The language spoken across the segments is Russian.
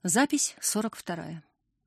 Запись 42.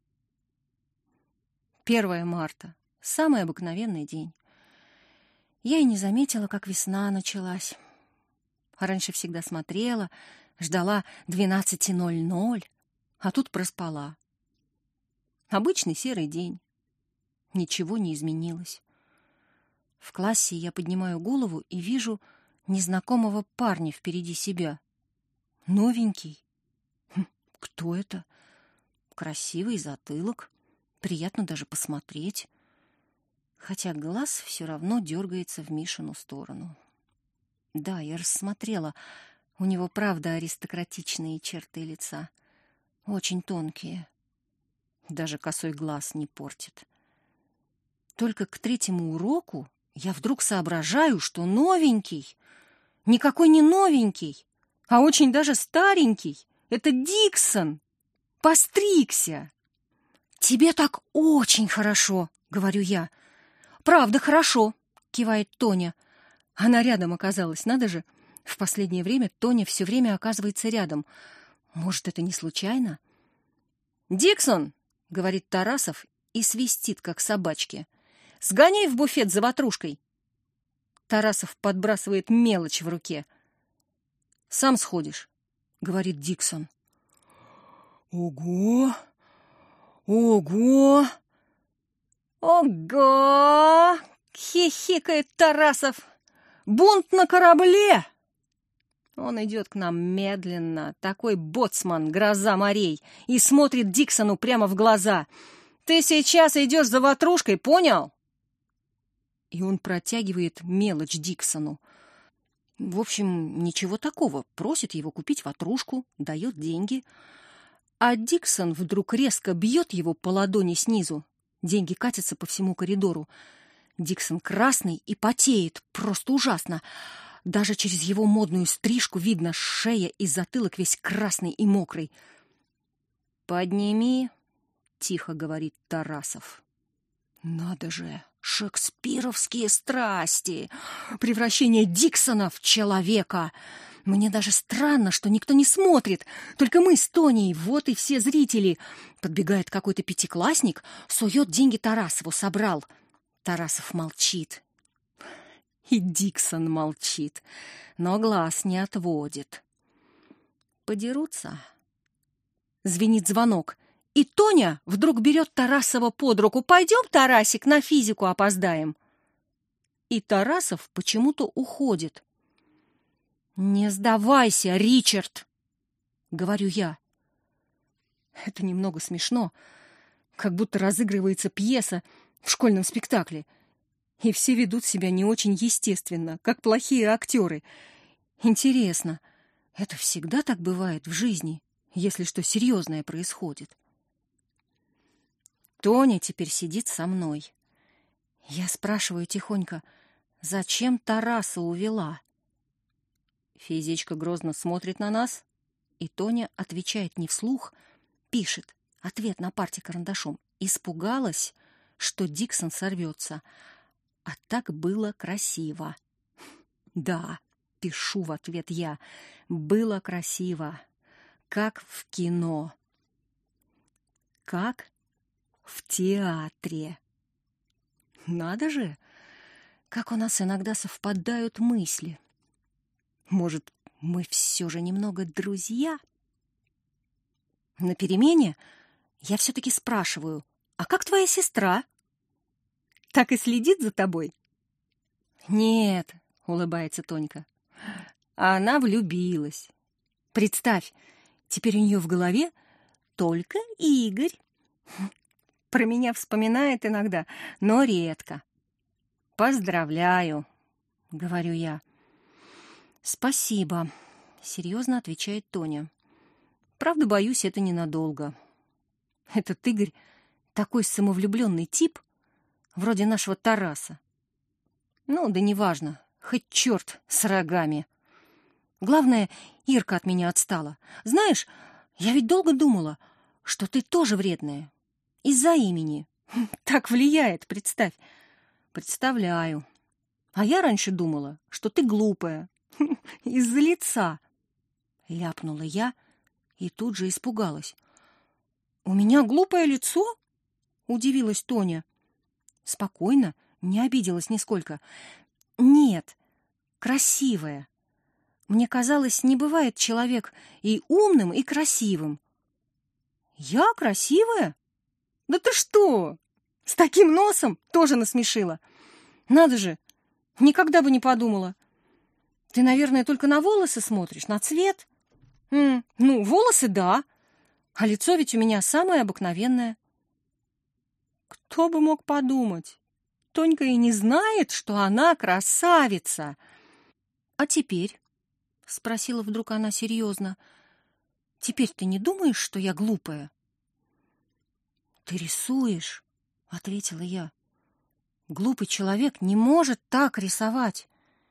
1 марта. Самый обыкновенный день. Я и не заметила, как весна началась. Раньше всегда смотрела, ждала 12:00, а тут проспала. Обычный серый день. Ничего не изменилось. В классе я поднимаю голову и вижу незнакомого парня впереди себя. Новенький. Кто это? Красивый затылок. Приятно даже посмотреть. Хотя глаз все равно дергается в Мишину сторону. Да, я рассмотрела. У него, правда, аристократичные черты лица. Очень тонкие. Даже косой глаз не портит. Только к 3-му уроку я вдруг соображаю, что новенький. Никакой не новенький, а очень даже старенький. Это Диксон. Постригся. «Тебе так очень хорошо», — говорю я. «Правда, хорошо», — кивает Тоня. Она рядом оказалась, надо же. В последнее время Тоня все время оказывается рядом. Может, это не случайно? «Диксон», — говорит Тарасов и свистит, как собачки. «Сгоняй в буфет за ватрушкой». Тарасов подбрасывает мелочь в руке. «Сам сходишь», — говорит Диксон. «Ого! Ого! Ого!» — хихикает Тарасов. «Бунт на корабле!» Он идет к нам медленно, такой боцман, гроза морей, и смотрит Диксону прямо в глаза. «Ты сейчас идешь за ватрушкой, понял?» И он протягивает мелочь Диксону. В общем, ничего такого. Просит его купить ватрушку, дает деньги. А Диксон вдруг резко бьет его по ладони снизу. Деньги катятся по всему коридору. Диксон красный и потеет, просто ужасно. Даже через его модную стрижку видно шея и затылок весь красный и мокрый. «Подними», — тихо говорит Тарасов. Надо же, шекспировские страсти, превращение Диксона в человека. Мне даже странно, что никто не смотрит, только мы с Тоней, вот и все зрители. Подбегает какой-то 5-классник, сует деньги Тарасову, собрал. Тарасов молчит. И Диксон молчит, но глаз не отводит. Подерутся. Звенит звонок. И Тоня вдруг берет Тарасова под руку. «Пойдем, Тарасик, на физику опоздаем». И Тарасов почему-то уходит. «Не сдавайся, Ричард!» — говорю я. Это немного смешно, как будто разыгрывается пьеса в школьном спектакле. И все ведут себя не очень естественно, как плохие актеры. Интересно, это всегда так бывает в жизни, если что серьезное происходит? Тоня теперь сидит со мной. Я спрашиваю тихонько, зачем Тараса увела? Физичка грозно смотрит на нас, и Тоня отвечает не вслух, пишет ответ на парте карандашом. Испугалась, что Диксон сорвется. А так было красиво. Да, пишу в ответ я, было красиво, как в кино. Как в театре. Надо же, как у нас иногда совпадают мысли. Может, мы все же немного друзья? На перемене я все-таки спрашиваю, а как твоя сестра? Так и следит за тобой? Нет, улыбается Тонька. Она влюбилась. Представь, теперь у нее в голове только Игорь. Про меня вспоминает иногда, но редко. «Поздравляю», — говорю я. «Спасибо», — серьезно отвечает Тоня. «Правда, боюсь, это ненадолго. Этот Игорь такой самовлюбленный тип, вроде нашего Тараса. Ну, да неважно, хоть черт с рогами. Главное, Ирка от меня отстала. Знаешь, я ведь долго думала, что ты тоже вредная. Из-за имени. Так влияет, представь. Представляю. А я раньше думала, что ты глупая. Из-за лица. Ляпнула я и тут же испугалась. «У меня глупое лицо?» — удивилась Тоня. Спокойно, не обиделась нисколько. «Нет, красивое. Мне казалось, не бывает человек и умным, и красивым». «Я красивая? Да ты что? С таким носом тоже насмешила. Надо же, никогда бы не подумала. Ты, наверное, только на волосы смотришь, на цвет?» Ну, волосы — да, а лицо ведь у меня самое обыкновенное». Кто бы мог подумать? Тонька и не знает, что она красавица. «А теперь?» — спросила вдруг она серьезно. «Теперь ты не думаешь, что я глупая?» «Ты рисуешь», — ответила я. «Глупый человек не может так рисовать».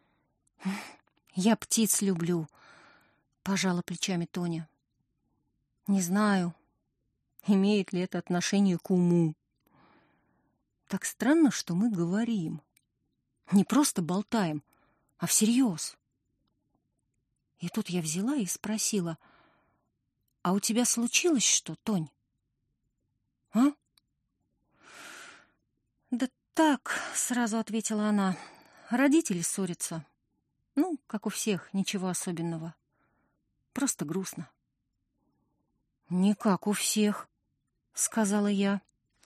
«Я птиц люблю», — пожала плечами Тоня. «Не знаю, имеет ли это отношение к уму. Так странно, что мы говорим. Не просто болтаем, а всерьез». И тут я взяла и спросила: «А у тебя случилось что, Тонь?» «А?» «Да так», — сразу ответила она. «Родители ссорятся. Ну, как у всех, ничего особенного. Просто грустно». «Не как у всех», — сказала я.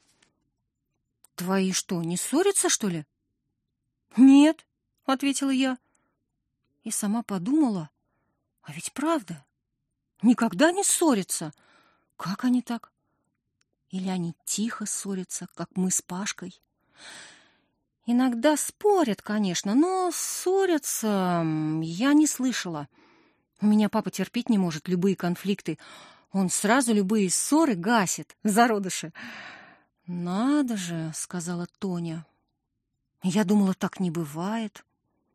«Твои что, не ссорятся, что ли?» «Нет», — ответила я. И сама подумала, а ведь правда, никогда не ссорятся. Как они так? Или они тихо ссорятся, как мы с Пашкой? Иногда спорят, конечно, но ссорятся я не слышала. У меня папа терпеть не может любые конфликты. Он сразу любые ссоры гасит, зародыши. «Надо же», — сказала Тоня. «Я думала, так не бывает».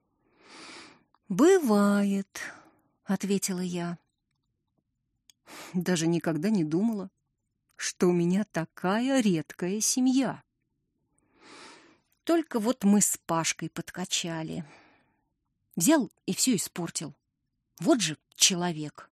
«Бывает», — ответила я. Даже никогда не думала, что у меня такая редкая семья. Только вот мы с Пашкой подкачали. Взял и все испортил. Вот же человек.